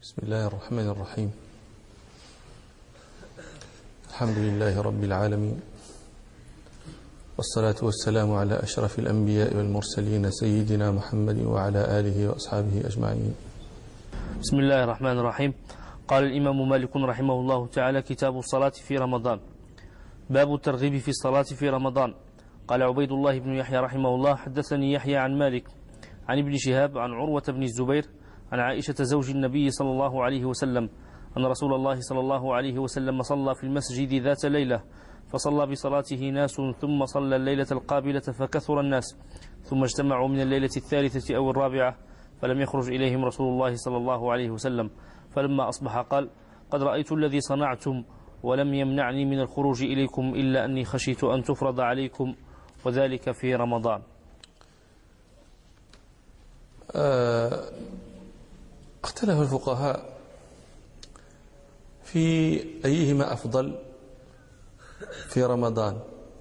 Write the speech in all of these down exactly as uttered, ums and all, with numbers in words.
بسم الله الرحمن الرحيم. الحمد لله رب العالمين، والصلاة والسلام على أشرف الأنبياء والمرسلين سيدنا محمد وعلى آله وأصحابه أجمعين. بسم الله الرحمن الرحيم. قال الإمام مالك رحمه الله تعالى: كتاب الصلاة في رمضان. باب الترغيب في الصلاة في رمضان. قال عبيد الله بن يحيى رحمه الله: حدثني يحيى عن مالك عن ابن شهاب عن عروة بن الزبير عن عائشة زوج النبي صلى الله عليه وسلم أن رسول الله صلى الله عليه وسلم صلى في المسجد ذات ليلة، فصلى بصلاته ناس، ثم صلى الليلة القابلة فكثر الناس، ثم اجتمعوا من الليلة الثالثة أو الرابعة، فلم يخرج إليهم رسول الله صلى الله عليه وسلم، فلما أصبح قال: قد رأيت الذي صنعتم، ولم يمنعني من الخروج إليكم إلا أني خشيت أن تفرض عليكم، وذلك في رمضان. أه اختلف الفقهاء في أيهما أفضل في رمضان.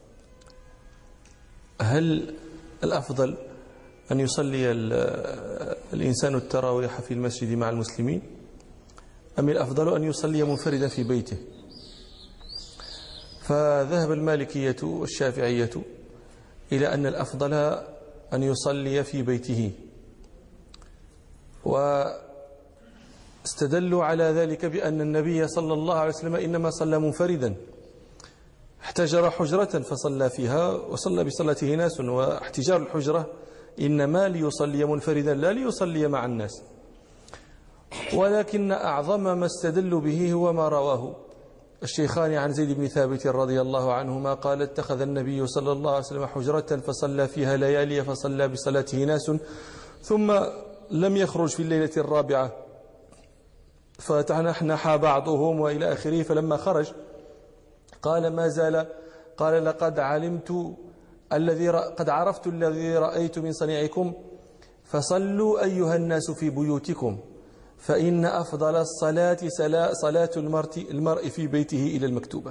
هل الأفضل أن يصلي الإنسان التراويح في المسجد مع المسلمين، أم الأفضل أن يصلي منفردا في بيته؟ فذهب المالكية والشافعية إلى أن الأفضل أن يصلي في بيته، واستدلوا على ذلك بأن النبي صلى الله عليه وسلم إنما صلى منفردا، احتجر حجرة فصلى فيها وصلى بصلاته ناس، واحتجار الحجرة إنما ليصلي منفردا لا ليصلي مع الناس. ولكن أعظم ما استدلوا به هو ما رواه الشيخان عن زيد بن ثابت رضي الله عنهما قال: اتخذ النبي صلى الله عليه وسلم حجرة فصلى فيها ليالي، فصلى بصلاته ناس، ثم لم يخرج في الليلة الرابعة فتنحنح بعضهم وإلى آخره، فلما خرج قال: ما زال قال: لقد علمت الذي قد عرفت الذي رأيت من صنيعكم، فصلوا أيها الناس في بيوتكم، فإن أفضل الصلاة صلاة المرء في بيته إلى المكتوبة.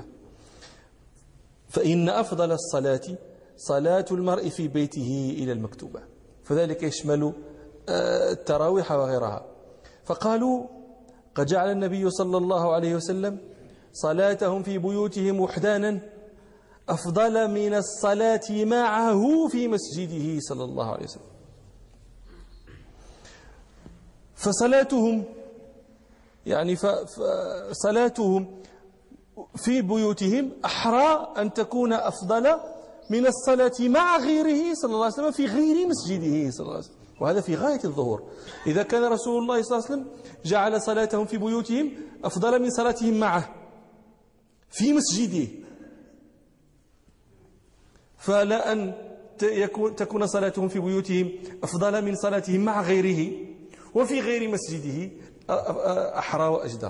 فإن أفضل الصلاة صلاة المرء في بيته إلى المكتوبة، فذلك يشمل التراويح وغيرها. فقالوا: قد جعل النبي صلى الله عليه وسلم صلاتهم في بيوتهم وحدانا أفضل من الصلاة معه في مسجده صلى الله عليه وسلم. فصلاتهم يعني فصلاتهم في بيوتهم أحرى أن تكون أفضل من الصلاة مع غيره صلى الله عليه وسلم في غير مسجده صلى الله عليه وسلم، وهذا في غاية الظهور. إذا كان رسول الله صلى الله عليه وسلم جعل صلاتهم في بيوتهم أفضل من صلاتهم معه في مسجده، فلا أن تكون صلاتهم في بيوتهم أفضل من صلاتهم مع غيره وفي غير مسجده أحرى وأجدر.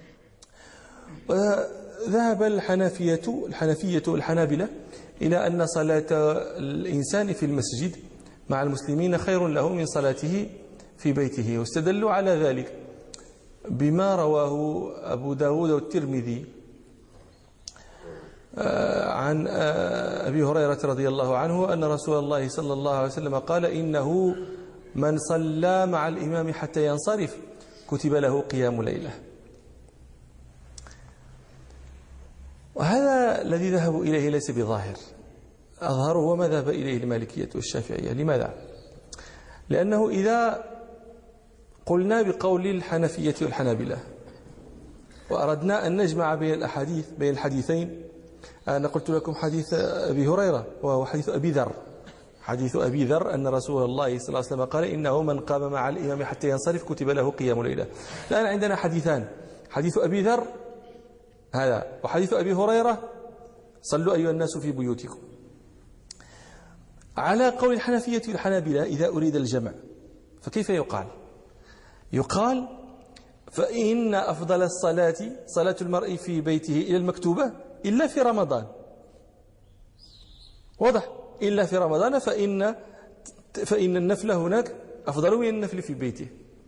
ذهب الحنفية الحنفية والحنابلة إلى أن صلاة الإنسان في المسجد مع المسلمين خير له من صلاته في بيته، واستدلوا على ذلك بما رواه أبو داود والترمذي عن أبي هريرة رضي الله عنه أن رسول الله صلى الله عليه وسلم قال: إنه من صلى مع الإمام حتى ينصرف كتب له قيام ليلة. وهذا الذي ذهبوا إليه ليس بظاهر، أظهر هو ما ذهب إليه المالكية والشافعية. لماذا؟ لأنه إذا قلنا بقول الحنفية والحنابلة وأردنا أن نجمع بين الأحاديث بين الحديثين، أنا قلت لكم حديث أبي هريرة وهو حديث أبي ذر، حديث أبي ذر أن رسول الله صلى الله عليه وسلم قال: إنه من قام مع الإمام حتى ينصرف كتب له قيام ليلة. الآن عندنا حديثان، حديث أبي ذر هذا وحديث أبي هريرة: صلوا أيها الناس في بيوتكم. على قول الحنفية والحنابلة إذا أريد الجمع فكيف يقال؟ يقال: فإن أفضل الصلاة صلاة المرء في بيته إلى المكتوبة إلا في رمضان. واضح؟ إلا في رمضان، فإن فإن النفل هناك أفضل من النفل في بيته.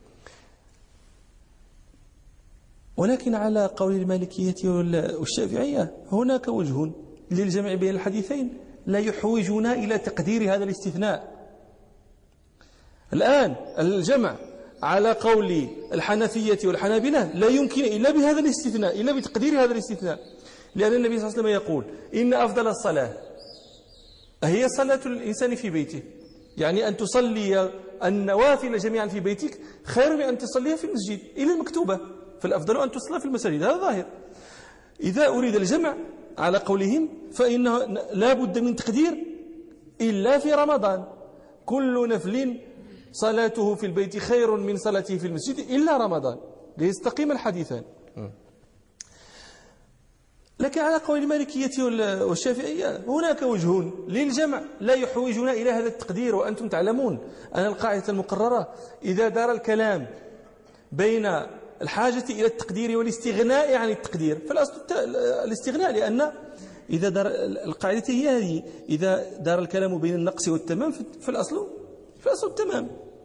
ولكن على قول المالكية والشافعية هناك وجه للجمع بين الحديثين لا يحوجنا إلى تقدير هذا الاستثناء. الآن الجمع على قول الحنفية والحنابلة لا يمكن إلا بهذا الاستثناء، إلا بتقدير هذا الاستثناء، لأن النبي صلى الله عليه وسلم يقول إن أفضل الصلاة هي صلاة الإنسان في بيته، يعني أن تصلي النوافل جميعا في بيتك خير من أن تصليها في المسجد إلى المكتوبة، فالأفضل أن تصلى في المساجد، هذا ظاهر. إذا أريد الجمع على قولهم فإنه لا بد من تقدير إلا في رمضان، كل نفل صلاته في البيت خير من صلاته في المسجد إلا رمضان، ليستقيم الحديثان. لكن على قول المالكية والشافعية هناك وجهون للجمع لا يحوجنا إلى هذا التقدير، وأنتم تعلمون أن القاعدة المقررة إذا دار الكلام بين الحاجة إلى التقدير والاستغناء عن التقدير فالأصل الاستغناء، لأن إذا دار القاعدة هي هذه، إذا دار الكلام بين النقص والتمام فالأصل فالأصل التمام.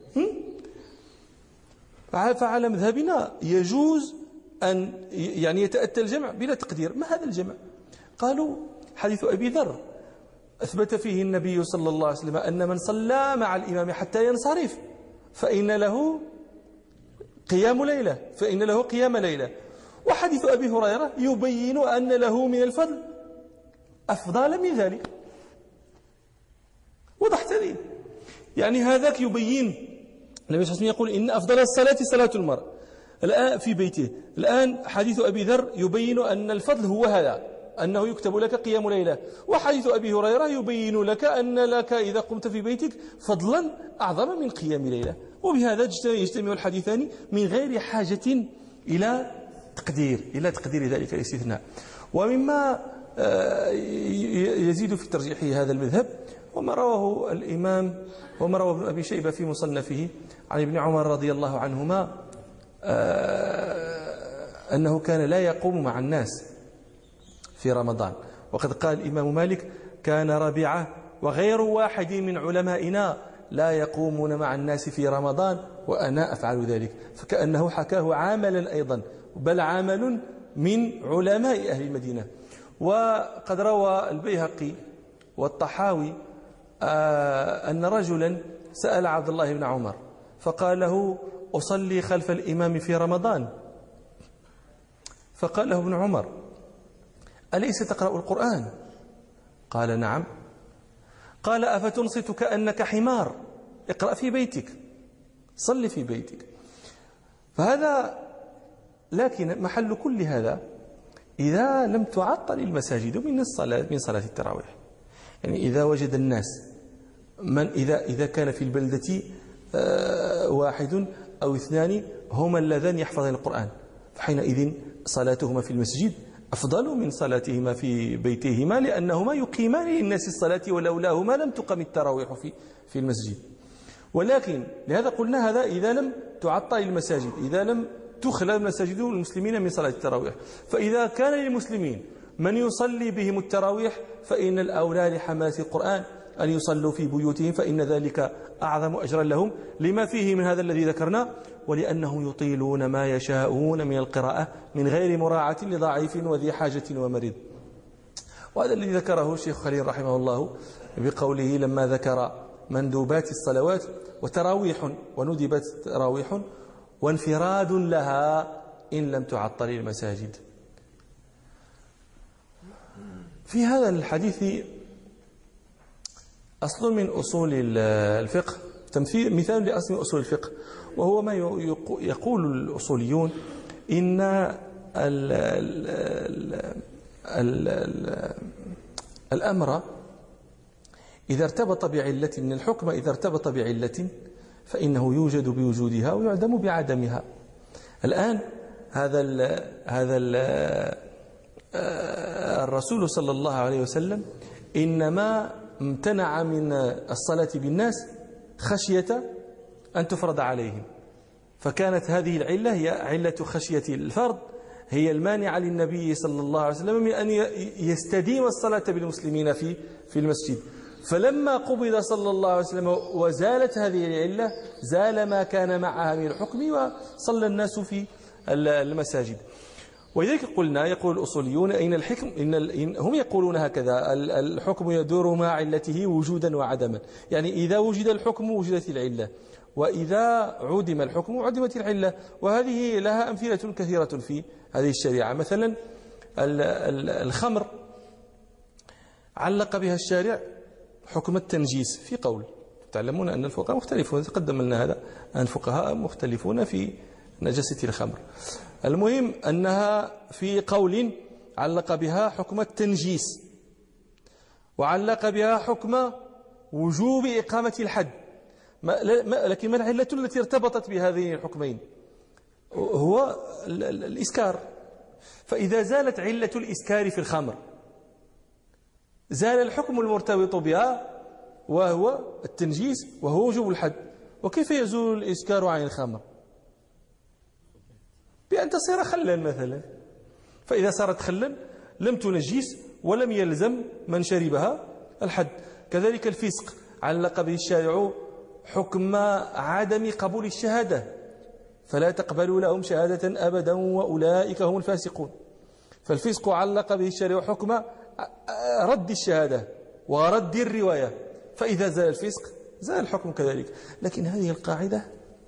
فعلى مذهبنا يجوز أن يعني يتأتى الجمع بلا تقدير. ما هذا الجمع؟ قالوا حديث أبي ذر أثبت فيه النبي صلى الله عليه وسلم أن من صلى مع الإمام حتى ينصرف فإن له قيام ليلة فإن له قيام ليلة. وحديث أبي هريرة يبين أن له من الفضل أفضل من ذلك. وضحت لي؟ يعني هذاك يبين النبي صلى الله عليه وسلم يقول إن أفضل الصلاة صلاة المرء الآن في بيته. الآن حديث أبي ذر يبين أن الفضل هو هذا، أنه يكتب لك قيام ليلة. وحديث أبي هريرة يبين لك أن لك إذا قمت في بيتك فضلا أعظم من قيام ليلة. وبهذا يجتمع الحديثان من غير حاجة إلى تقدير إلى تقدير ذلك الاستثناء. ومما يزيد في ترجيح هذا المذهب وما رواه الإمام وما رواه ابن أبي شيبة في مصنفه عن ابن عمر رضي الله عنهما أنه كان لا يقوم مع الناس في رمضان. وقد قال الإمام مالك كان ربيعة وغير واحد من علمائنا لا يقومون مع الناس في رمضان وأنا أفعل ذلك، فكأنه حكاه عاملا أيضا، بل عامل من علماء أهل المدينة. وقد روى البيهقي والطحاوي أن رجلا سأل عبد الله بن عمر فقال له أصلي خلف الإمام في رمضان؟ فقال له ابن عمر أليس تقرأ القرآن؟ قال نعم. قال أفتنصت كأنك حمار؟ اقرأ في بيتك، صل في بيتك. فهذا لكن محل كل هذا إذا لم تعطل المساجد من الصلاة من صلاة التراويح، يعني إذا وجد الناس من إذا إذا كان في البلدة واحد أو اثنان هما اللذان يحفظان القرآن فحينئذ صلاتهما في المسجد أفضل من صلاتهما في بيتهما، لأنهما يقيمان للناس الصلاة ولولاهما لم تقم التراويح في في المسجد. ولكن لهذا قلنا هذا إذا لم تعطل المساجد، إذا لم تخلى مساجد المسلمين من صلاة التراويح. فإذا كان للمسلمين من يصلي بهم التراويح فإن الأولى لحملة القرآن أن يصلوا في بيوتهم، فإن ذلك أعظم أجرا لهم لما فيه من هذا الذي ذكرنا، ولأنهم يطيلون ما يشاءون من القراءة من غير مراعاة لضعيف وذي حاجة ومريض. وهذا الذي ذكره الشيخ خليل رحمه الله بقوله لما ذكر مندوبات الصلوات وتراويح وندبت تراويح وانفراد لها إن لم تعطل المساجد. في هذا الحديث أصل من أصول الفقه، تمثيل مثال لأصل من أصول الفقه، وهو ما يقول الأصوليون إن ال ال ال ال الأمر إذا ارتبط بعلة من الحكم إذا ارتبط بعلة فإنه يوجد بوجودها ويعدم بعدمها. الآن هذا ال هذا ال الرسول صلى الله عليه وسلم إنما امتنع من الصلاة بالناس خشية أن تفرض عليهم، فكانت هذه العلة هي علة خشية الفرض هي المانعة للنبي صلى الله عليه وسلم من أن يستديم الصلاة بالمسلمين في في المسجد. فلما قبض صلى الله عليه وسلم وزالت هذه العلة زال ما كان معها من الحكم وصلى الناس في المساجد. ولذلك قلنا يقول الأصوليون إن الحكم إن هم يقولون هكذا الحكم يدور مع علته وجودا وعدما، يعني إذا وجد الحكم وجدت العلة، وإذا عدم الحكم عدمت العلة. وهذه لها أمثلة كثيرة في هذه الشريعة. مثلا الخمر علق بها الشارع حكم التنجيس في قول. تعلمون أن الفقهاء مختلفون، تقدم لنا هذا أن الفقهاء مختلفون في نجاسة الخمر. المهم أنها في قول علق بها حكم التنجيس، وعلق بها حكم وجوب إقامة الحد. لكن ما العلة التي ارتبطت بهذين الحكمين؟ هو الإسكار. فإذا زالت علة الإسكار في الخمر زال الحكم المرتبط بها وهو التنجيس وهو وجوب الحد. وكيف يزول الإسكار عن الخمر؟ بأن تصير خلا مثلا. فإذا صارت خلا لم تنجس ولم يلزم من شربها الحد. كذلك الفسق علق به الشارع حكم عدم قبول الشهادة، فلا تقبلوا لهم شهادة أبدا وأولئك هم الفاسقون. فالفسق علق به الشارع حكم رد الشهادة ورد الرواية، فإذا زال الفسق زال الحكم كذلك. لكن هذه القاعدة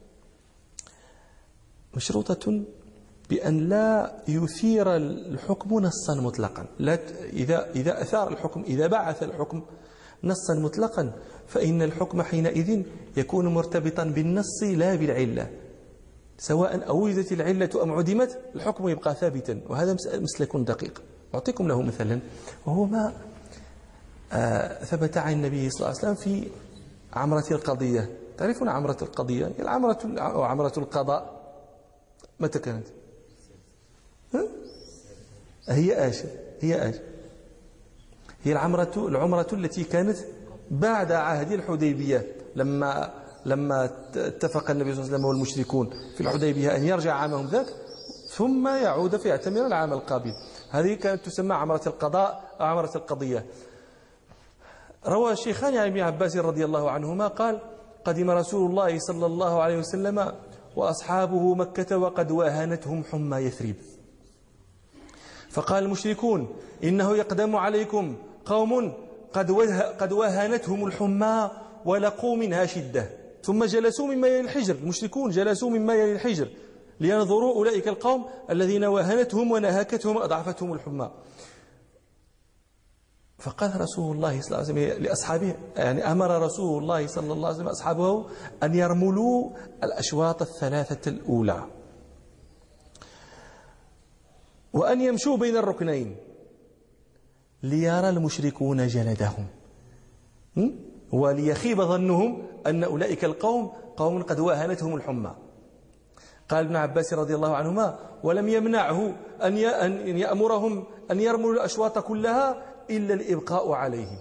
مشروطة بأن لا يثير الحكم نصا مطلقا. لا إذا إذا أثار الحكم، إذا بعث الحكم نصا مطلقا، فإن الحكم حينئذ يكون مرتبطا بالنص لا بالعلة. سواء أوجدت العلة أم عدمت الحكم يبقى ثابتا. وهذا مسلك دقيق. أعطيكم له مثلا، وهو ما آه ثبت عن النبي صلى الله عليه وسلم في عمرة القضية. تعرفون عمرة القضية؟ هي العمرة أو عمرة القضاء. متى كانت؟ ها؟ هي آشر هي آشر هي العمرة العمرة التي كانت بعد عهد الحديبية، لما لما اتفق النبي صلى الله عليه وسلم والمشركون في الحديبية أن يرجع عامهم ذاك ثم يعود فيعتمر العام القابل. هذه كانت تسمى عمرة القضاء أو عمرة القضية. روى الشيخان عن ابن عباس رضي الله عنهما قال: قدم رسول الله صلى الله عليه وسلم وأصحابه مكة وقد واهنتهم حمى يثرب، فقال المشركون: إنه يقدم عليكم قوم قد قد واهنتهم الحمى ولقوا منها شدة. ثم جلسوا مما يلي الحجر، المشركون جلسوا مما يلي الحجر لينظروا أولئك القوم الذين واهنتهم ونهكتهم وأضعفتهم الحمى. فقال رسول الله صلى الله عليه وسلم لأصحابه، يعني أمر رسول الله صلى الله عليه وسلم أصحابه أن يرملوا الأشواط الثلاثة الأولى وأن يمشوا بين الركنين ليرى المشركون جلدهم وليخيب ظنهم أن أولئك القوم قوم قد واهنتهم الحمى. قال ابن عباس رضي الله عنهما: ولم يمنعه أن يأمرهم أن يرملوا الأشواط كلها إلا الإبقاء عليه.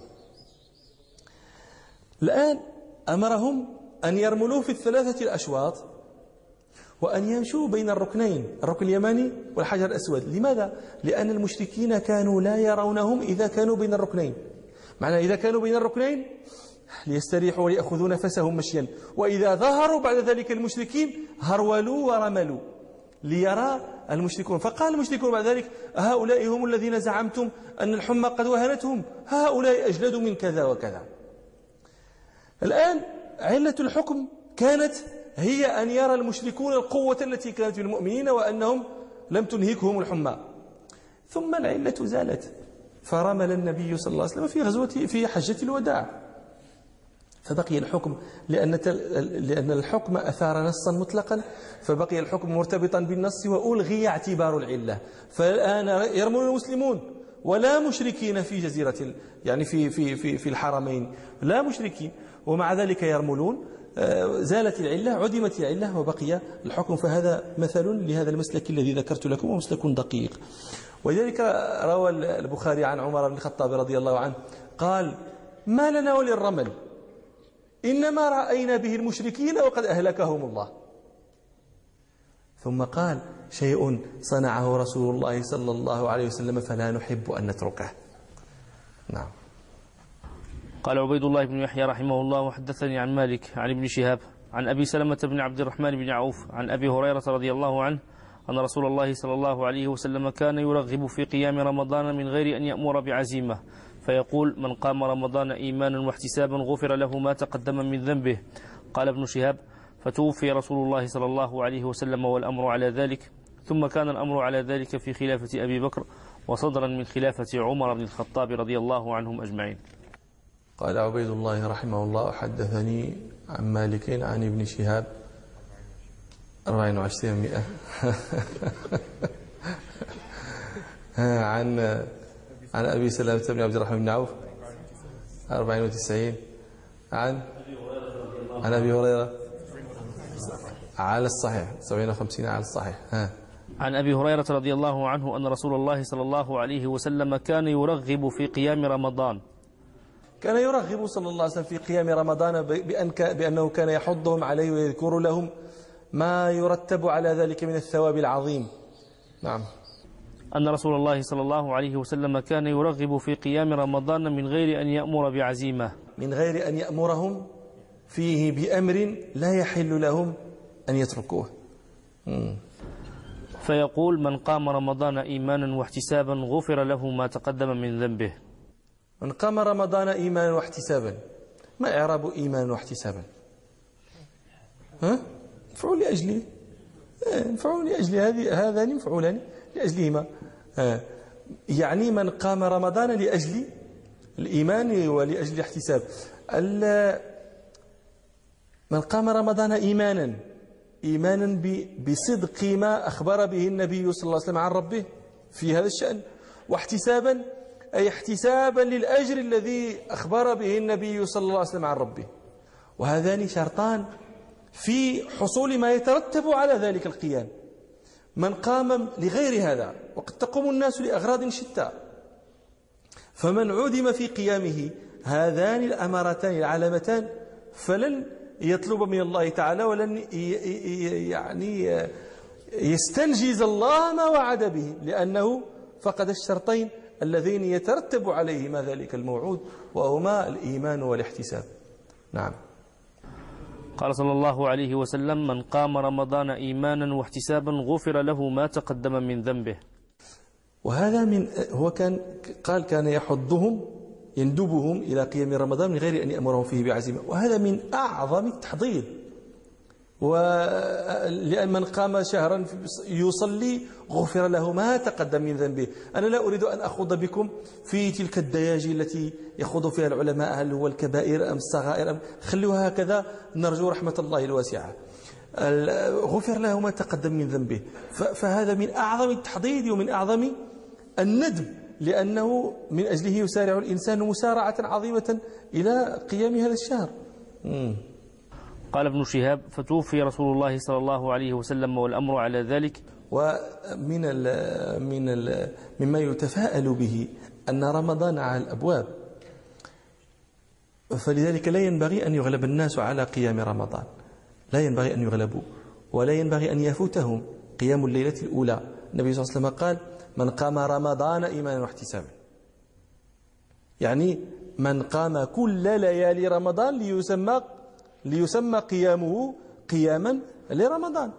الآن أمرهم أن يرملوا في الثلاثة الأشواط وأن يمشوا بين الركنين، الركن اليماني والحجر الأسود. لماذا؟ لأن المشركين كانوا لا يرونهم إذا كانوا بين الركنين. معنى إذا كانوا بين الركنين ليستريحوا ويأخذوا نفسهم مشيا، وإذا ظهروا بعد ذلك المشركين هرولوا ورملوا ليرى المشركون. فقال المشركون بعد ذلك: هؤلاء هم الذين زعمتم أن الحمى قد وهنتهم، هؤلاء أجلد من كذا وكذا. الآن علة الحكم كانت هي أن يرى المشركون القوة التي كانت في المؤمنين وأنهم لم تنهكهم الحمى. ثم العلة زالت، فرمل النبي صلى الله عليه وسلم في غزوة في حجة الوداع، فبقي الحكم لأن لأن الحكم أثار نصا مطلقا، فبقي الحكم مرتبطا بالنص وألغي اعتبار العلة. فالآن يرمل المسلمون ولا مشركين في جزيرة، يعني في في في في الحرمين لا مشركين، ومع ذلك يرملون. زالت العلة، عدمت العلة، وبقي الحكم. فهذا مثل لهذا المسلك الذي ذكرت لكم، ومسلك دقيق. ولذلك روى البخاري عن عمر بن الخطاب رضي الله عنه قال: ما لنا وللرمل، إنما رأينا به المشركين وقد أهلكهم الله. ثم قال: شيء صنعه رسول الله صلى الله عليه وسلم فلا نحب أن نتركه. نعم. قال عبيد الله بن يحيى رحمه الله: وحدثني عن مالك عن ابن شهاب عن أبي سلمة بن عبد الرحمن بن عوف عن أبي هريرة رضي الله عنه أن رسول الله صلى الله عليه وسلم كان يرغب في قيام رمضان من غير أن يأمر بعزيمة، فيقول: من قام رمضان إيمانا واحتسابا غفر له ما تقدم من ذنبه. قال ابن شهاب: فتوفي رسول الله صلى الله عليه وسلم والأمر على ذلك، ثم كان الأمر على ذلك في خلافة أبي بكر وصدرا من خلافة عمر بن الخطاب رضي الله عنهم أجمعين. قال عبيد الله رحمه الله: حدثني عن مالك عن ابن شهاب أربعين وعشرين مئة عن عن أبي سلامة بن عبد الرحمن بن عوف أربعين وتسعين عن عن أبي هريرة على الصحيح سبعين وخمسين على الصحيح. ها عن أبي هريرة رضي الله عنه أن رسول الله صلى الله عليه وسلم كان يرغب في قيام رمضان. كان يرغب صلى الله عليه وسلم في قيام رمضان بأن بأنه كان يحضهم عليه ويذكر لهم ما يرتب على ذلك من الثواب العظيم. نعم. أن رسول الله صلى الله عليه وسلم كان يرغب في قيام رمضان من غير أن يأمر بعزيمة، من غير أن يأمرهم فيه بأمر لا يحل لهم أن يتركوه. مم. فيقول: من قام رمضان إيمانا واحتسابا غفر له ما تقدم من ذنبه. من قام رمضان إيمانا واحتسابا، ما إعراب إيمانا واحتسابا؟ ها؟ مفعول لأجله، مفعول لأجله، هذه هذان مفعولان لأجلهما. يعني من قام رمضان لأجل الإيمان ولأجل الاحتساب. من قام رمضان إيمانا إيمانا بصدق ما أخبر به النبي صلى الله عليه وسلم عن ربه في هذا الشأن، واحتسابا أي احتسابا للأجر الذي أخبر به النبي صلى الله عليه وسلم عن ربه. وهذان شرطان في حصول ما يترتب على ذلك القيام. من قام لغير هذا، وقد تقوم الناس لأغراض شتى، فمن عدم في قيامه هذان الأمرتان العلامتان فلن يطلب من الله تعالى ولن يعني يستنجز الله ما وعد به، لأنه فقد الشرطين اللذين يترتب عليهما ذلك الموعود، وهما الإيمان والاحتساب. نعم. قال صلى الله عليه وسلم: من قام رمضان إيمانا واحتسابا غفر له ما تقدم من ذنبه. وهذا من هو كان قال كان يحضهم يندبهم إلى قيام رمضان من غير أن يأمرهم فيه بعزيمة، وهذا من أعظم التحضير. ولأن من قام شهرا يصلي غفر له ما تقدم من ذنبه. أنا لا أريد أن أخوض بكم في تلك الدياجي التي يخوض فيها العلماء، هل هو الكبائر أم الصغائر أم، خلوها هكذا، نرجو رحمة الله الواسعة. غفر له ما تقدم من ذنبه، فهذا من أعظم التحضير ومن أعظم الندب، لأنه من أجله يسارع الإنسان مسارعة عظيمة إلى قيام هذا الشهر. مم. قال ابن شهاب: فتوفي رسول الله صلى الله عليه وسلم والأمر على ذلك. ومن ال من ال مما يتفاءل به أن رمضان على الأبواب، فلذلك لا ينبغي أن يغلب الناس على قيام رمضان، لا ينبغي أن يغلبوا، ولا ينبغي أن يفوتهم قيام الليلة الأولى. النبي صلى الله عليه وسلم قال: من قام رمضان إيمانا واحتسابا، يعني من قام كل ليالي رمضان ليسمى ليسمى قيامه قياما لرمضان.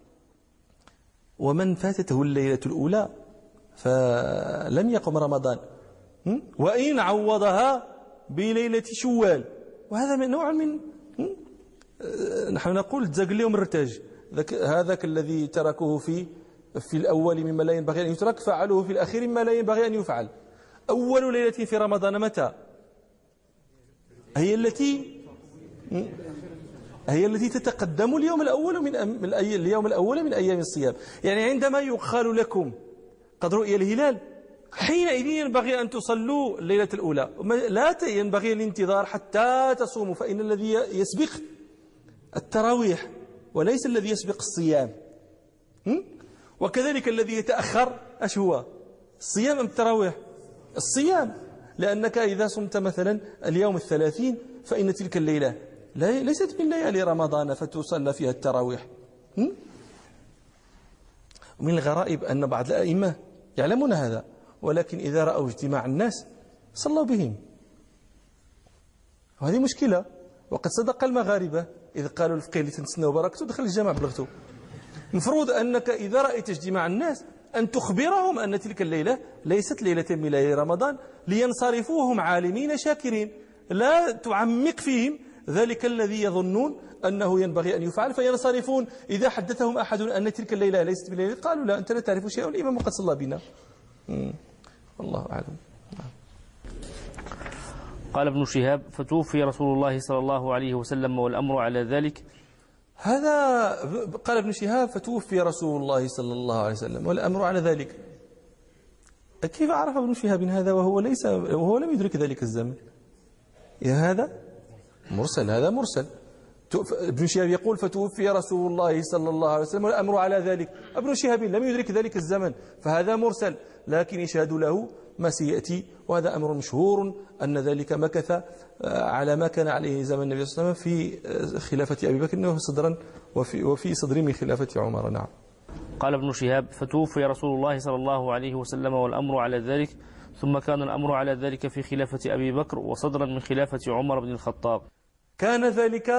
ومن فاتته الليلة الأولى فلم يقم رمضان، وإن عوضها بليلة شوال، وهذا من نوع من نحن نقول تزاق اليوم الرتاج، هذاك الذي تركوه في في الأول مما لا ينبغي أن يترك فعلوه في الأخير مما لا ينبغي أن يفعل. أول ليلة في رمضان متى؟ هي التي هي التي تتقدم اليوم الأول من اليوم الأول من أيام الصيام. يعني عندما يقال لكم قد رؤي الهلال، حينئذ ينبغي أن تصلوا الليلة الأولى، لا ينبغي الانتظار حتى تصوموا، فإن الذي يسبق التراويح وليس الذي يسبق الصيام. وكذلك الذي يتأخر أش هو؟ الصيام أم التراويح؟ الصيام، لأنك إذا صمت مثلا اليوم الثلاثين فإن تلك الليلة ليست من ليالي رمضان فتصلى فيها التراويح. ومن الغرائب أن بعض الأئمة يعلمون هذا، ولكن إذا رأوا اجتماع الناس صلوا بهم، وهذه مشكلة. وقد صدق المغاربة إذ قالوا الفقيه اللي تنسنوا بركته دخل الجامع بلغته. المفروض أنك إذا رأيت اجتماع الناس أن تخبرهم أن تلك الليلة ليست ليلة من ليالي رمضان، لينصرفوهم عالمين شاكرين، لا تعمق فيهم ذلك الذي يظنون أنه ينبغي أن يفعل فينصرفون. إذا حدثهم أحد أن تلك الليلة ليست بليلة قالوا لا أنت لا تعرف شيئا والإمام قد صلى بنا. والله أعلم. قال ابن شهاب فتوفي رسول الله صلى الله عليه وسلم والأمر على ذلك. هذا قال ابن شهاب فتوفي رسول الله صلى الله عليه وسلم والأمر على ذلك. كيف عرف ابن شهاب هذا وهو ليس وهو لم يدرك ذلك الزمن؟ يا هذا مرسل، هذا مرسل. ابن شهاب يقول فتوفي رسول الله صلى الله عليه وسلم والأمر على ذلك، ابن شهاب لم يدرك ذلك الزمن فهذا مرسل، لكن يشهد له ما سيأتي، وهذا أمر مشهور أن ذلك مكث على ما كان عليه زمن النبي صلى الله عليه وسلم في خلافة أبي بكر صدرا وفي, وفي صدر من خلافة عمر. نعم. قال ابن شهاب فتوفي رسول الله صلى الله عليه وسلم والأمر على ذلك، ثم كان الأمر على ذلك في خلافة أبي بكر وصدرا من خلافة عمر بن الخطاب. كان ذلك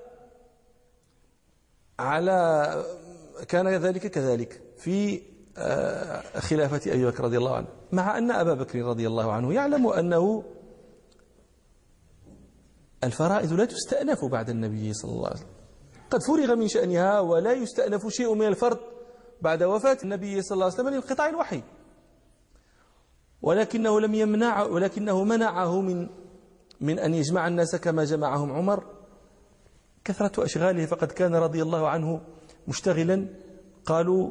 على كان ذلك كذلك في خلافة أبي بكر رضي الله عنه، مع أن أبا بكر رضي الله عنه يعلم أنه الفرائض لا تستأنف بعد النبي صلى الله عليه وسلم، قد فرغ من شأنها ولا يستأنف شيء من الفرض بعد وفاة النبي صلى الله عليه وسلم لانقطاع الوحي، ولكنه لم يمنع ولكنه منعه من من أن يجمع الناس كما جمعهم عمر كثرة أشغاله، فقد كان رضي الله عنه مشتغلا قالوا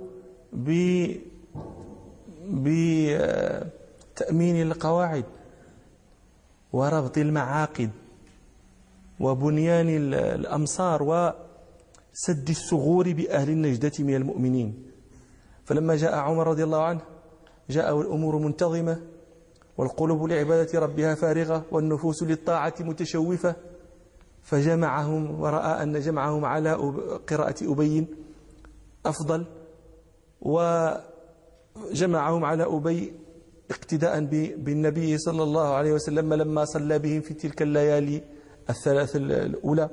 بتأمين القواعد وربط المعاقد وبنيان الأمصار وسد الثغور بأهل النجدة من المؤمنين. فلما جاء عمر رضي الله عنه جاء والأمور منتظمة والقلوب لعبادة ربها فارغة والنفوس للطاعة متشوفة، فجمعهم ورأى أن جمعهم على قراءة أبي أفضل، وجمعهم على أبي اقتداء بالنبي صلى الله عليه وسلم لما صلى بهم في تلك الليالي الثلاث الأولى،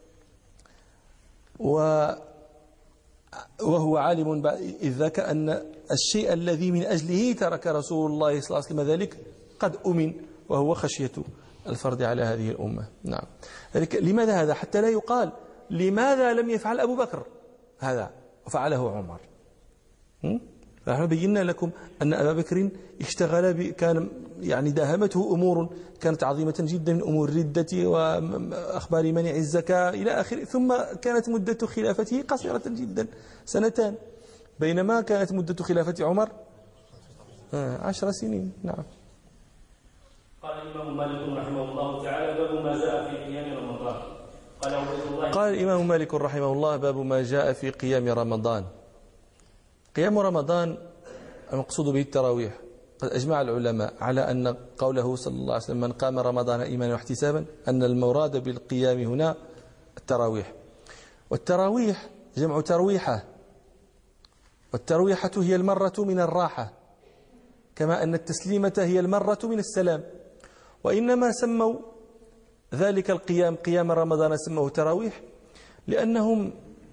وهو عالم إذ ذاك أن الشيء الذي من أجله ترك رسول الله صلى الله عليه وسلم ذلك قد أمن، وهو خشية الفرض على هذه الأمة. نعم. لماذا هذا؟ حتى لا يقال لماذا لم يفعل أبو بكر هذا وفعله عمر. نحن بينا لكم أن أبا بكر اشتغل ب... كان يعني داهمته أمور كانت عظيمة جدا من أمور الردة وأخبار منع الزكاة إلى آخره، ثم كانت مدة خلافته قصيرة جدا سنتان، بينما كانت مدة خلافة عمر عشر سنين. نعم. قال الإمام مالك رحمه الله تعالى باب ما جاء في قيام رمضان. قال عبيد الله قال الإمام مالك رحمه الله باب ما جاء في قيام رمضان. قيام رمضان المقصود به التراويح. قد أجمع العلماء على أن قوله صلى الله عليه وسلم من قام رمضان إيمانا واحتسابا أن المراد بالقيام هنا التراويح، والتراويح جمع ترويحة، والترويحة هي المرة من الراحة، كما أن التسليمة هي المرة من السلام. وإنما سموا ذلك القيام قيام رمضان سموه تراويح لأنهم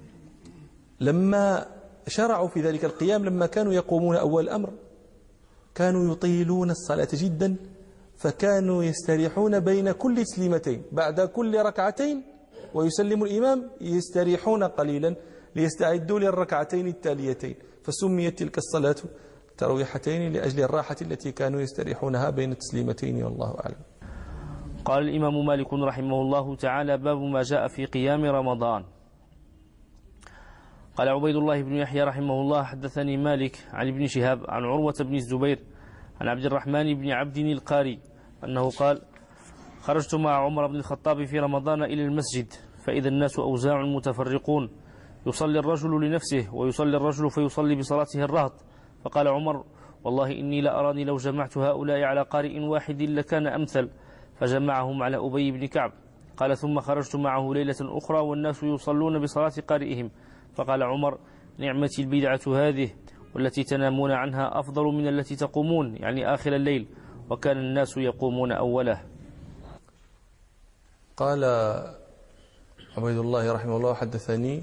لما شرعوا في ذلك القيام لما كانوا يقومون أول الأمر كانوا يطيلون الصلاة جدا، فكانوا يستريحون بين كل تسليمتين، بعد كل ركعتين ويسلم الإمام يستريحون قليلا ليستعدوا للركعتين التاليتين، فسميت تلك الصلاة ترويحتين لأجل الراحة التي كانوا يستريحونها بين التسليمتين، والله أعلم. قال الإمام مالك رحمه الله تعالى باب ما جاء في قيام رمضان. قال عبيد الله بن يحيى رحمه الله حدثني مالك عن ابن شهاب عن عروة بن الزبير عن عبد الرحمن بن عبد القاري أنه قال خرجت مع عمر بن الخطاب في رمضان إلى المسجد فإذا الناس أوزاع متفرقون، يصلي الرجل لنفسه ويصلي الرجل فيصلي بصلاته الرهط، فقال عمر والله إني لأراني لو جمعت هؤلاء على قارئ واحد لكان أمثل، فجمعهم على أبي بن كعب. قال ثم خرجت معه ليلة أخرى والناس يصلون بصلاة قارئهم، فقال عمر نعمة البدعة هذه، والتي تنامون عنها أفضل من التي تقومون، يعني آخر الليل، وكان الناس يقومون أوله. قال عبيد الله رحمه الله حدثني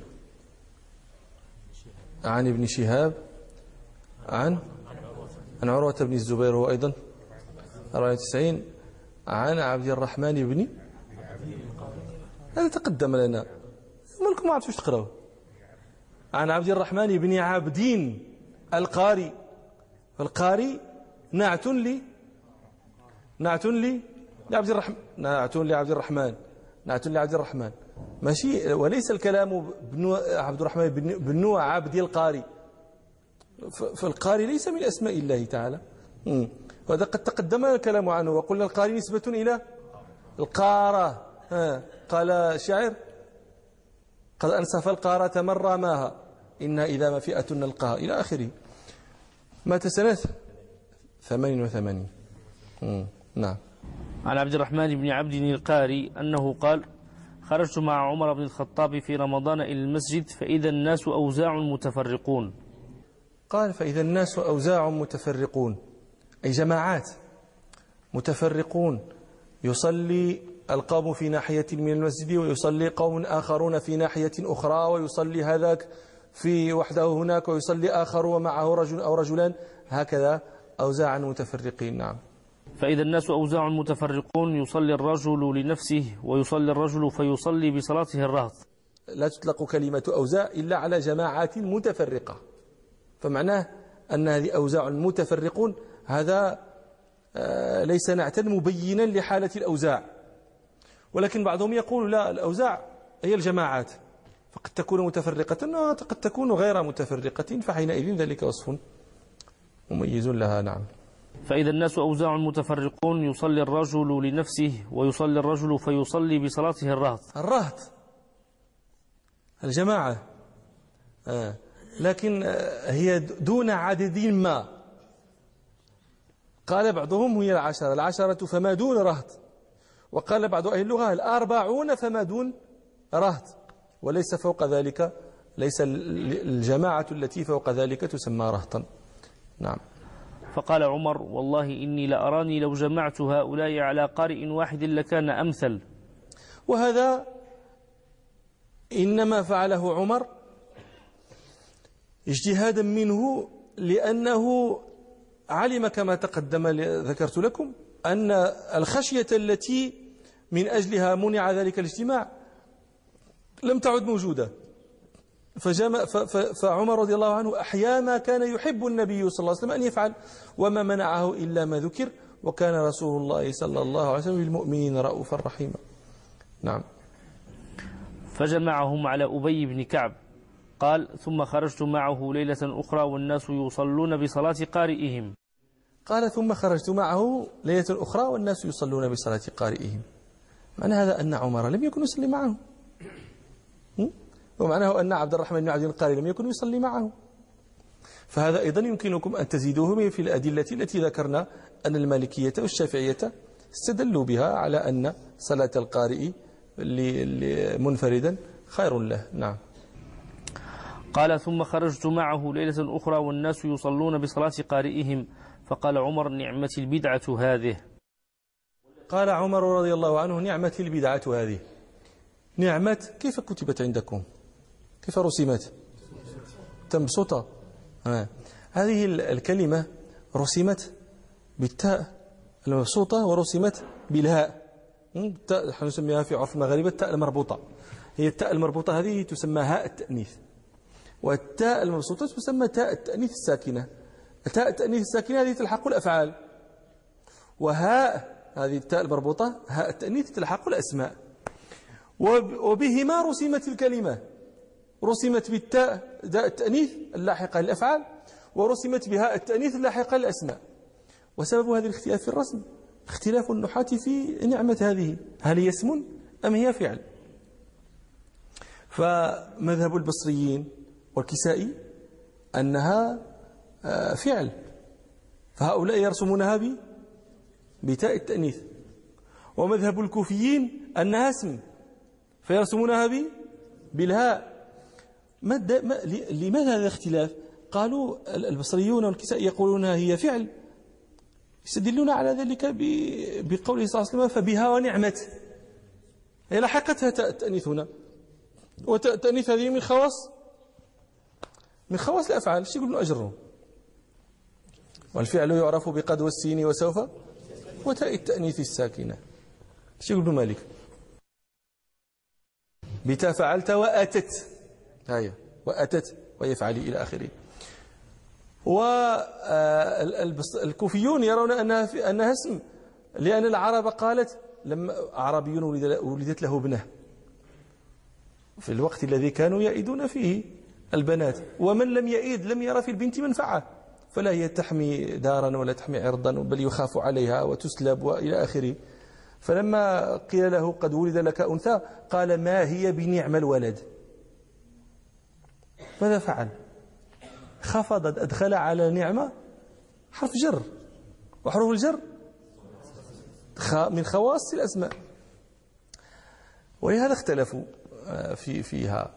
عن ابن شهاب عن عن عروة بن الزبير هو أيضا أربعة وتسعين عن عبد الرحمن بن هذا تقدم لنا، مالكم ما عرفتوش تقراوه. عن عبد الرحمن بن عابدين القاري. القاري نعت لي نعت لي لعبد الرحمن نعت لعبد الرحمن نعت لعبد الرحمن ماشي، وليس الكلام بن عبد الرحمن بن عبد القاري، فالقاري ليس من أسماء الله تعالى. وهذا قد تقدم الكلام عنه، وقلنا القاري نسبة إلى القارة. قال الشاعر: قد أنسف القارة من رماها، إنا إذا ما فئة نلقاها، إلى آخره. مات سنة ثمانين وثمانين. نعم. عن عبد الرحمن بن عبد القاري أنه قال: خرجت مع عمر بن الخطاب في رمضان إلى المسجد فإذا الناس أوزاع متفرقون. قال: فإذا الناس أوزاع متفرقون، أي جماعات متفرقون، يصلي القوم في ناحية من المسجد ويصلي قوم آخرون في ناحية أخرى، ويصلي هذاك في وحده هناك ويصلي آخر ومعه رجل أو رجلان، هكذا أوزاعا متفرقين. نعم. فإذا الناس أوزاع متفرقون يصلي الرجل لنفسه ويصلي الرجل فيصلي بصلاته الرهط. لا تطلق كلمة أوزاع إلا على جماعات متفرقة، فمعناه أن هذه أوزاع متفرقون، هذا ليس نعتا مبينا لحالة الأوزاع. ولكن بعضهم يقول لا، الأوزاع هي الجماعات، فقد تكون متفرقة وقد تكون غير متفرقة، فحينئذ ذلك وصف مميز لها. نعم. فإذا الناس أوزاع متفرقون يصلي الرجل لنفسه ويصلي الرجل فيصلي بصلاته الرهط. الرهط الجماعة، آه. لكن هي دون عدد ما. قال بعضهم هي العشرة العشرة فما دون رهط، وقال بعض أهل اللغة الأربعون فما دون رهط، وليس فوق ذلك، ليس الجماعة التي فوق ذلك تسمى رهطا. نعم. فقال عمر: والله إني لأراني لو جمعت هؤلاء على قارئ واحد لكان أمثل. وهذا إنما فعله عمر اجتهادا منه، لأنه علم كما تقدم ذكرت لكم أن الخشية التي من أجلها منع ذلك الاجتماع لم تعد موجودة. فجمع فعمر رضي الله عنه أحيا ما كان يحب النبي صلى الله عليه وسلم أن يفعل، وما منعه إلا ما ذكر، وكان رسول الله صلى الله عليه وسلم بالمؤمنين رؤوفا رحيما. نعم. فجمعهم على أبي بن كعب. قال: ثم خرجت معه ليلة أخرى والناس يصلون بصلاة قارئهم. قال: ثم خرجت معه ليلة أخرى والناس يصلون بصلاة قارئهم. معنى هذا أن عمر لم يكن يصلي معه، ومعناه أن عبد الرحمن بن عبد القاري لم يكن يصلي معه. فهذا أيضا يمكنكم أن تزيدوه في الأدلة التي ذكرنا أن المالكية والشافعية استدلوا بها على أن صلاة القارئ منفردا خير له. نعم. قال: ثم خرجت معه ليلة أخرى والناس يصلون بصلاة قارئهم، فقال عمر: نعمة البدعة هذه. قال عمر رضي الله عنه: نعمة البدعة هذه. نعمة كيف كتبت عندكم؟ كيف رسمت؟ تنبسطة. آه. هذه الكلمة رسمت بالتاء المبسوطة ورسمت بالهاء. التاء نحن نسميها في عرف المغاربة التاء المربوطة. هي التاء المربوطة هذه تسمى هاء التأنيث، والتاء المبسوطة تسمى تاء التأنيث الساكنة. تاء التأنيث الساكنة هذه تلحق الأفعال، وهاء هذه التاء المربوطة هاء التأنيث تلحق الأسماء، وبهما رسمت الكلمة. رسمت بالتاء داء التأنيث اللاحقة للأفعال، ورسمت بهاء التأنيث اللاحقة للأسماء. وسبب هذا الاختلاف في الرسم اختلاف النحاة في نعمة هذه، هل هي اسم أم هي فعل؟ فمذهب البصريين والكسائي أنها فعل، فهؤلاء يرسمونها بتاء التأنيث. ومذهب الكوفيين أنها اسم، فيرسمونها بالهاء. لماذا هذا الاختلاف؟ قالوا البصريون والكسائي يقولون هي فعل، يستدلون على ذلك بقوله صلى الله عليه وسلم: فبها ونعمت. هي لحقتها تاء التأنيث هنا، وتاء التأنيث هذه من خواص من خواص الأفعال. ايش يقولون أجرهم؟ والفعل يعرف بقد والسين وسوف وتاء التأنيث الساكنة. ايش يقولون مالك؟ بتا فعلت وأتت، هيا وأتت ويفعل إلى آخره. والكوفيون يرون أنها أنها اسم، لأن العرب قالت لما عربي ولدت له ابنه في الوقت الذي كانوا يئدون فيه البنات، ومن لم يئد لم يرى في البنت منفعة، فلا هي تحمي دارا ولا تحمي عرضا، بل يخاف عليها وتسلب وإلى آخره. فلما قيل له قد ولد لك أنثى قال ما هي بنعم الولد. ماذا فعل؟ خفض أدخل على نعمة حرف جر، وحروف الجر من خواص الأسماء، ولهذا اختلفوا في فيها.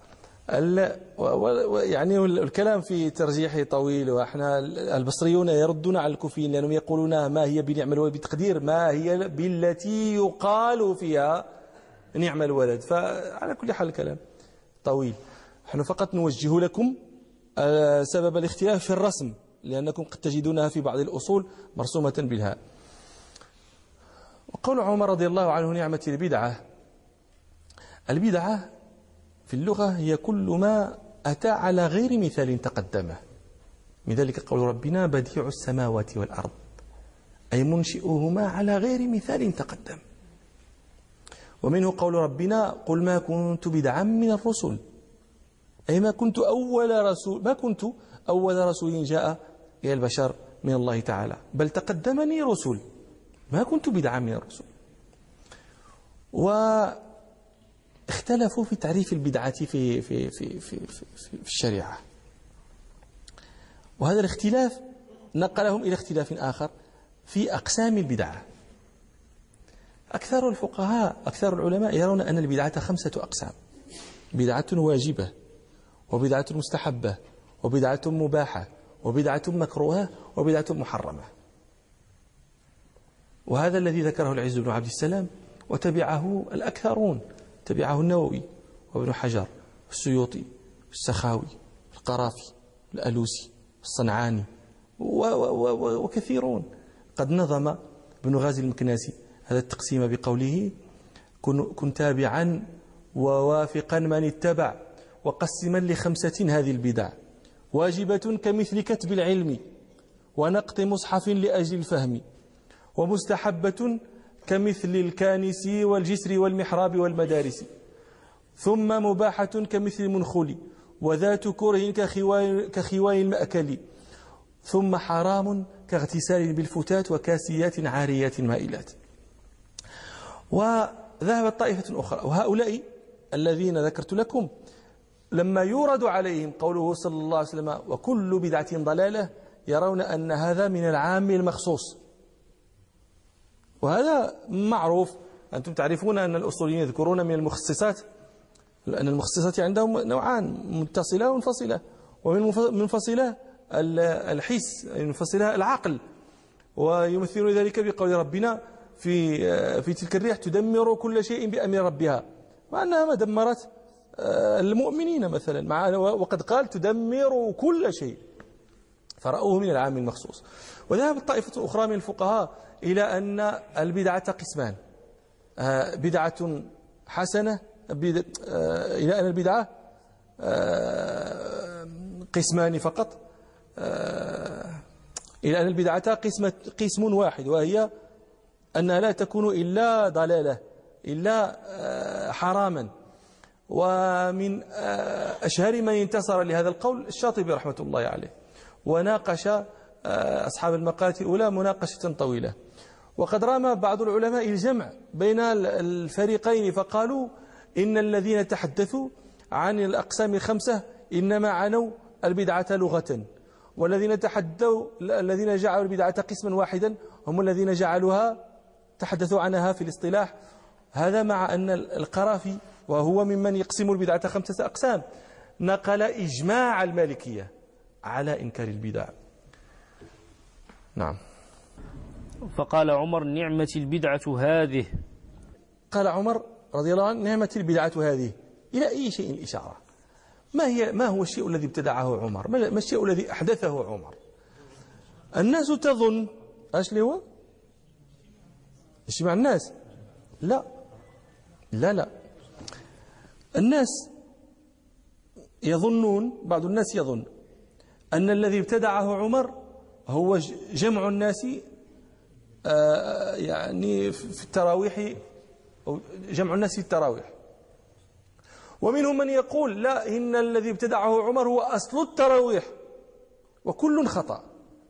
يعني الكلام في ترجيح طويل، واحنا البصريون يردون على الكوفيين لأنهم يقولون ما هي بنعم الولد بتقدير ما هي بالتي يقال فيها نعم الولد. فعلى كل حال الكلام طويل، نحن فقط نوجه لكم سبب الاختلاف في الرسم، لأنكم قد تجدونها في بعض الأصول مرسومة بالهاء. وقول عمر رضي الله عنه نعمة البدعة، البدعة في اللغة هي كل ما أتى على غير مثال تقدمه، من ذلك قول ربنا بديع السماوات والأرض، أي منشئهما على غير مثال تقدم. ومنه قول ربنا قل ما كنت بدعا من الرسل، أي ما كنت أول رسول ما كنت أول رسول جاء إلى البشر من الله تعالى، بل تقدمني رسل، ما كنت بدعا من الرسل. واختلفوا في تعريف البدعة في في في في في, في, في الشريعة، وهذا الاختلاف نقلهم إلى اختلاف آخر في أقسام البدعة. أكثر الفقهاء أكثر العلماء يرون أن البدعة خمسة أقسام: بدعة واجبة، وبدعة مستحبة، وبدعة مباحة، وبدعة مكروهة، وبدعة محرمة. وهذا الذي ذكره العز بن عبد السلام، وتبعه الأكثرون، تبعه النووي وابن حجر والسيوطي والسخاوي القرافي الألوسي الصنعاني وكثيرون. قد نظم ابن غازي المكناسي هذا التقسيم بقوله: كن تابعا ووافقا من اتبع، وقسما لخمسة هذه البدع: واجبة كمثل كتب العلم، ونقط مصحف لأجل الفهم، ومستحبة كمثل الكانس والجسر والمحراب والمدارس، ثم مباحة كمثل المنخل، وذات كره كخواء المأكل، ثم حرام كاغتسال بالفتات وكاسيات عاريات مائلات. وذهبت طائفة أخرى، وهؤلاء الذين ذكرت لكم لما يورد عليهم قوله صلى الله عليه وسلم وكل بدعة ضلالة، يرون أن هذا من العام المخصوص، وهذا معروف. أنتم تعرفون أن الأصوليين يذكرون من المخصصات، لأن المخصصات عندهم نوعان: متصلة ومنفصلة. ومن منفصلة الحس، منفصلة العقل، ويمثلون ذلك بقول ربنا في في تلك الريح تدمر كل شيء بأمر ربها، مع أنها ما دمرت المؤمنين مثلا، مع وقد قال تدمر كل شيء، فرأوه من العام المخصوص. وذهبت طائفة أخرى من الفقهاء إلى أن البدعة قسمان: بدعة حسنة، إلى أن البدعة قسمان فقط، إلى أن البدعة قسم قسم واحد، وهي أنها لا تكون إلا ضلالة، إلا حراما. ومن أشهر من انتصر لهذا القول الشاطبي رحمة الله عليه، وناقش أصحاب المقالة الأولى مناقشة طويلة. وقد رام بعض العلماء الجمع بين الفريقين، فقالوا إن الذين تحدثوا عن الأقسام الخمسة إنما عنوا البدعة لغة، والذين تحدثوا الذين جعلوا البدعة قسما واحدا هم الذين جعلوها تحدثوا عنها في الاصطلاح. هذا مع أن القرافي وهو ممن يقسم البدعة خمسة أقسام نقل إجماع المالكية على إنكار البدع. نعم. فقال عمر نعمة البدعة هذه. قال عمر رضي الله عنه نعمة البدعة هذه، إلى أي شيء الإشارة؟ ما هي ما هو الشيء الذي ابتدعه عمر؟ ما الشيء الذي أحدثه عمر؟ الناس تظن ايش اللي هو؟ اجتماع الناس؟ لا لا لا الناس يظنون، بعض الناس يظن أن الذي ابتدعه عمر هو جمع الناس يعني في التراويح، أو جمع الناس في التراويح. ومنهم من يقول لا، إن الذي ابتدعه عمر هو أصل التراويح، وكل خطأ.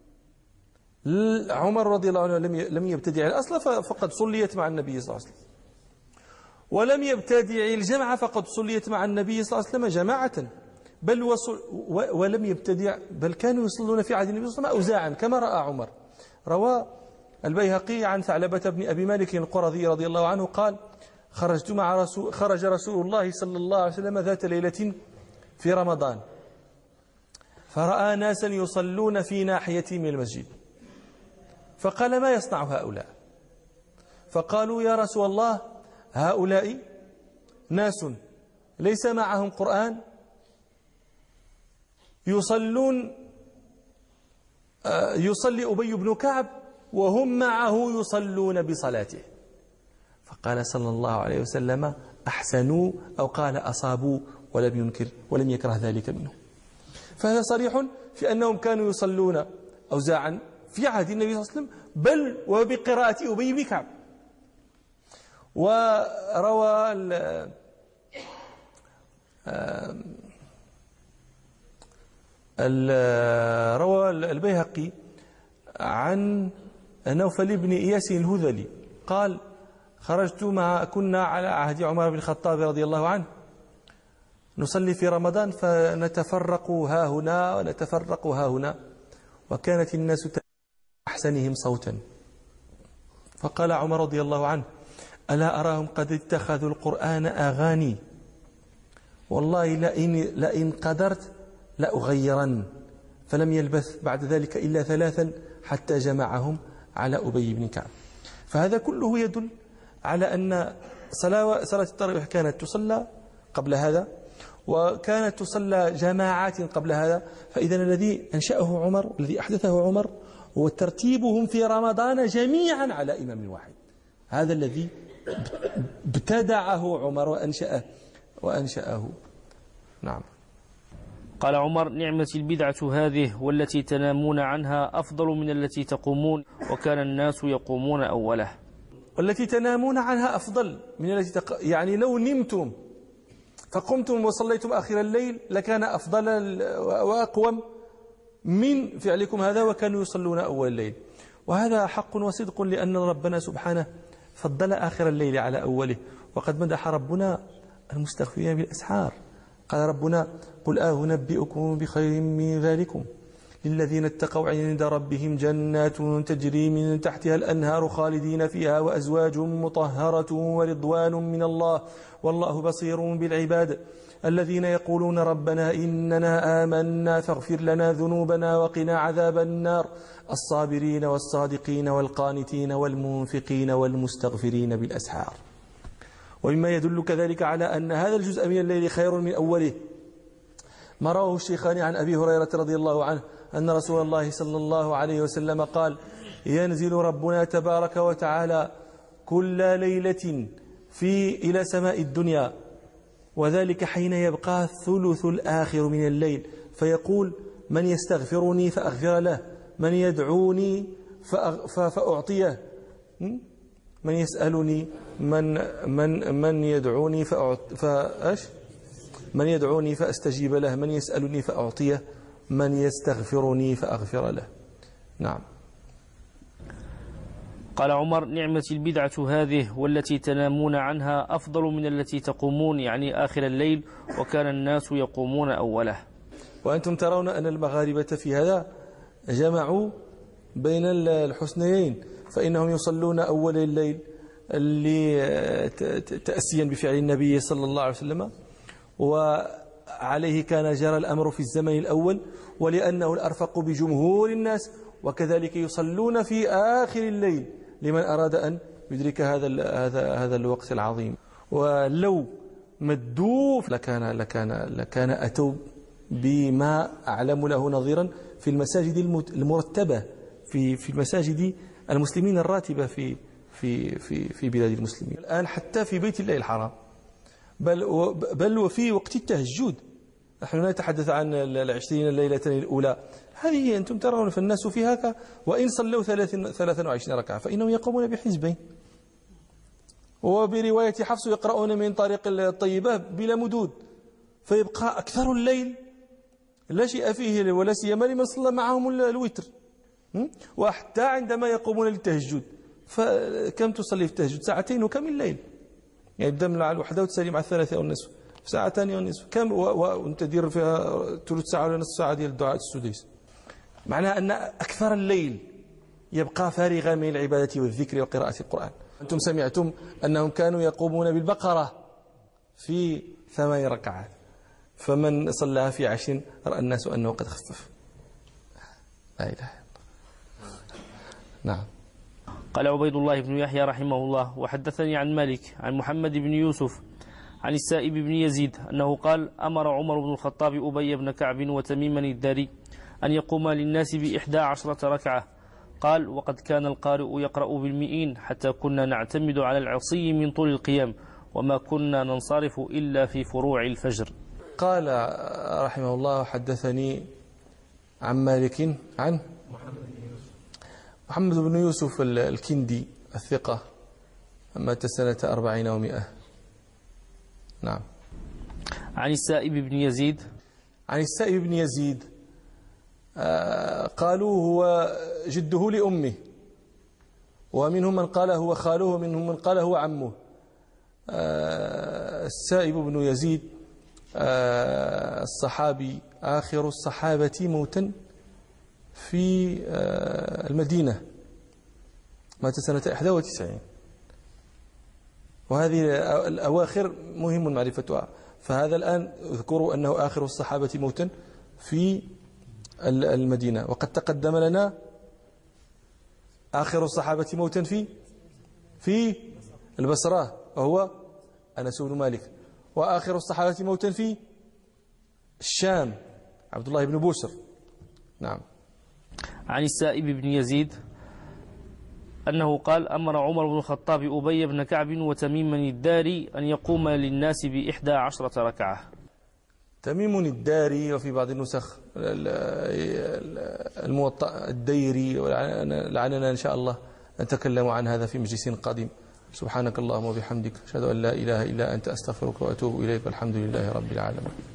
عمر رضي الله عنه لم يبتدع الأصل فقد صليت مع النبي صلى الله عليه وسلم، ولم يبتدع الجمع فقد صليت مع النبي صلى الله عليه وسلم جماعة، بل وصل ولم يبتدع، بل كانوا يصلون في عهد النبي صلى الله عليه وسلم أوزاعا كما رأى عمر. روى البيهقي عن ثعلبة بن أبي مالك القرظي رضي الله عنه قال: خرجت مع رسول خرج رسول الله صلى الله عليه وسلم ذات ليلة في رمضان، فرأى ناسا يصلون في ناحية من المسجد، فقال: ما يصنع هؤلاء؟ فقالوا: يا رسول الله، هؤلاء ناس ليس معهم قرآن، يصلون يصلي أبي بن كعب وهم معه يصلون بصلاته. فقال صلى الله عليه وسلم: أحسنوا، أو قال أصابوا، ولم ينكر ولم يكره ذلك منه. فهذا صريح في أنهم كانوا يصلون أوزاعا في عهد النبي صلى الله عليه وسلم، بل وبقراءة أبي بن كعب. وروى روى البيهقي عن نوفل بن إياس الهذلي قال: خرجت مع كنا على عهد عمر بن الخطاب رضي الله عنه نصلي في رمضان، فنتفرق ها هنا ونتفرق ها هنا، وكانت الناس أحسنهم صوتا. فقال عمر رضي الله عنه: ألا أراهم قد اتخذوا القرآن أغاني، والله لئن, لئن قدرت لأغيرن. فلم يلبث بعد ذلك إلا ثلاثا حتى جمعهم على أبي بن كعب. فهذا كله يدل على أن صلاة التراويح كانت تصلى قبل هذا، وكانت تصلى جماعات قبل هذا. فإذا الذي أنشأه عمر، الذي أحدثه عمر، هو ترتيبهم في رمضان جميعا على إمام واحد. هذا الذي ابتدعه عمر وأنشأه وأنشأه نعم. قال عمر: نعمة البدعة هذه، والتي تنامون عنها أفضل من التي تقومون، وكان الناس يقومون أوله. والتي تنامون عنها أفضل من التي تق... يعني لو نمتم فقمتم وصليتم آخر الليل لكان أفضل وأقوم من فعلكم هذا، وكانوا يصلون أول الليل. وهذا حق وصدق، لأن ربنا سبحانه فضل آخر الليل على أوله، وقد مدح ربنا المستغفرين بالأسحار. قال ربنا: قل أنبئكم بخير من ذلكم للذين اتقوا عند ربهم جنات تجري من تحتها الأنهار خالدين فيها وأزواج مطهرة ورضوان من الله والله بصير بالعباد الذين يقولون ربنا إننا آمنا فاغفر لنا ذنوبنا وقنا عذاب النار الصابرين والصادقين والقانتين والمنفقين والمستغفرين بالأسحار. ومما يدل كذلك على أن هذا الجزء من الليل خير من أوله ما رواه الشيخان عن أبي هريرة رضي الله عنه أن رسول الله صلى الله عليه وسلم قال: ينزل ربنا تبارك وتعالى كل ليلة في إلى سماء الدنيا، وذلك حين يبقى الثلث الآخر من الليل، فيقول: من يستغفرني فأغفر له، من يدعوني فأعطيه، من يسألني من من من يدعوني فأش من يدعوني فأستجيب له، من يسألني فأعطيه، من يستغفرني فأغفر له. نعم. قال عمر: نعمة البدعة هذه، والتي تنامون عنها أفضل من التي تقومون، يعني آخر الليل، وكان الناس يقومون أوله. وأنتم ترون أن المغاربة في هذا جمعوا بين الحسنيين، فإنهم يصلون أول الليل تأسيا بفعل النبي صلى الله عليه وسلم، وعليه كان جرى الأمر في الزمن الأول، ولأنه الأرفق بجمهور الناس. وكذلك يصلون في آخر الليل لمن أراد أن يدرك هذا هذا هذا الوقت العظيم. ولو مدوا لكان لكان لكان أتوا بما أعلم له نظيرا في المساجد المرتبة في في المساجد المسلمين الراتبة في في في في بلاد المسلمين الآن، حتى في بيت الله الحرام بل, بل وفي وقت التهجد. نحن نتحدث عن العشرين الليلة الأولى، هذه أنتم ترون في الناس فيها، وإن صلوا ثلاثا وعشرين ركعة فإنهم يقومون بحزبين. وبرواية حفص يقرؤون من طريق الطيبة بلا مدود، فيبقى أكثر الليل لا شيء فيه، ولا سيما لمن صلى معهم الوتر. وحتى عندما يقومون للتهجد، فكم تصلي في التهجد؟ ساعتين وكم الليل؟ يعني يبدأ من الوحدة وتسلي مع الثلاثة والنصف، ساعتان والنصف، كم وانت دير فيها ثلث ساعة ولا نصف ساعة ديال الدعاء السديس. معناها أن أكثر الليل يبقى فارغا من العبادة والذكر وقراءة القرآن. أنتم سمعتم أنهم كانوا يقومون بالبقرة في ثمان ركعات، فمن صلىها في عشر رأى الناس أنه قد خفف. لا إله. نعم. قال عبيد الله بن يحيى رحمه الله: وحدثني عن مالك عن محمد بن يوسف عن السائب بن يزيد أنه قال: أمر عمر بن الخطاب أبي بن كعب وتميما الداري أن يقوم للناس بإحدى عشرة ركعة. قال: وقد كان القارئ يقرأ بالمئين حتى كنا نعتمد على العصي من طول القيام، وما كنا ننصرف إلا في فروع الفجر. قال رحمه الله: حدثني عن مالك عن محمد بن يوسف الكندي الثقة، مات سنة أربعين ومئة. نعم. عن السائب بن يزيد عن السائب بن يزيد آه قالوا هو جده لأمه، ومنهم من قال هو خاله، ومنهم من قال هو عمه. آه السائب بن يزيد آه الصحابي آخر الصحابة موتا في آه المدينة، مات سنة إحدى وتسعين، وهذه الأواخر مهم معرفتها. فهذا الآن اذكروا أنه آخر الصحابة موتا في المدينة، وقد تقدم لنا آخر الصحابة موتا في في البصرة وهو أنس بن مالك، وآخر الصحابة موتا في الشام عبد الله بن بوسر. نعم. عن السائب بن يزيد أنه قال: أمر عمر بن الخطاب أبي بن كعب وتميما الداري أن يقوم للناس بإحدى عشرة ركعة. تميم الداري، وفي بعض النسخ الموطأ الديري، ولعلنا إن شاء الله نتكلم عن هذا في مجلس قادم. سبحانك اللهم وبحمدك، أشهد أن لا إله إلا أنت، أستغفرك وأتوب إليك، والحمد لله رب العالمين.